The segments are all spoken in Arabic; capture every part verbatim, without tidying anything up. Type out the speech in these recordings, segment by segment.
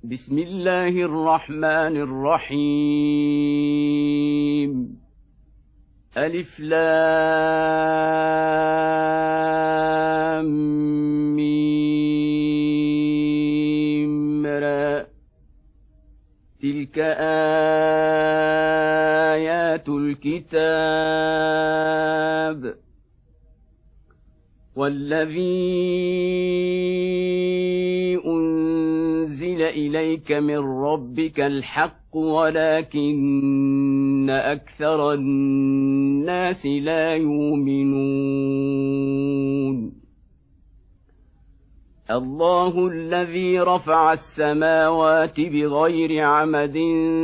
بسم الله الرحمن الرحيم ألف لام ميم را تلك آيات الكتاب والذي أنزل إليك من ربك الحق ولكن أكثر الناس لا يؤمنون الله الذي رفع السماوات بغير عمد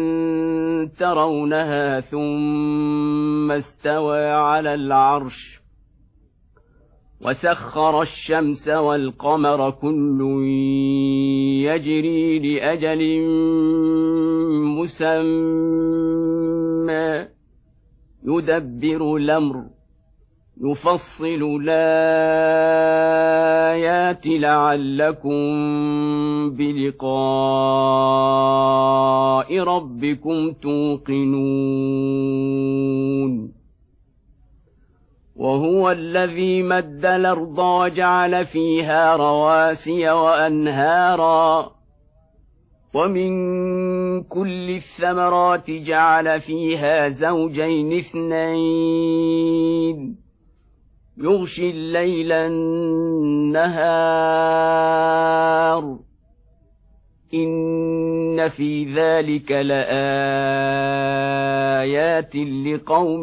ترونها ثم استوى على العرش وسخر الشمس والقمر كل يجري لأجل مسمى يدبر الأمر يفصل الآيات لعلكم بلقاء ربكم توقنون وهو الذي مد الأرض وجعل فيها رواسي وأنهارا ومن كل الثمرات جعل فيها زوجين اثنين يغشي الليل النهار إن في ذلك لآيات لقوم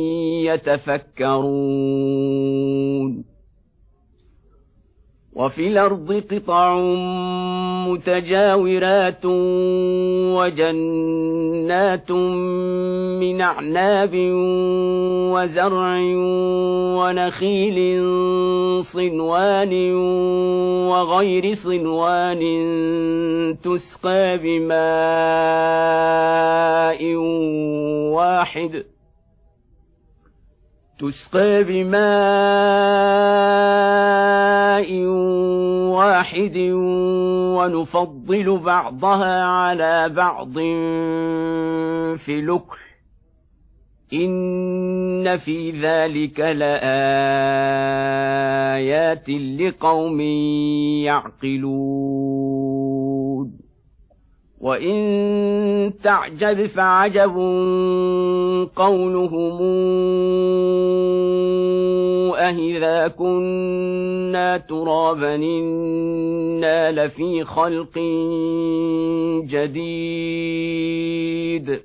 يتفكرون وفي الأرض قطع متجاورات وجنات من أعناب وزرع ونخيل صنوان وغير صنوان تسقى بماء واحد تسقى بماء واحد ونفضل بعضها على بعض في الأكل إن في ذلك لآيات لقوم يعقلون وإن تعجب فعجب قولهم أإذا كنا ترابا إنا لفي خلق جديد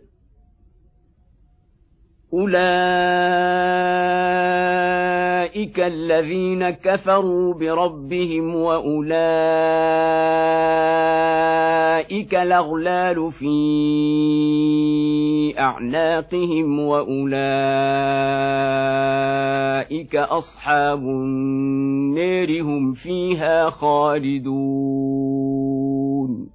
أولئك الذين كفروا بربهم وأولئك الأغلال في أعناقهم وأولئك أصحاب النار هم فيها خالدون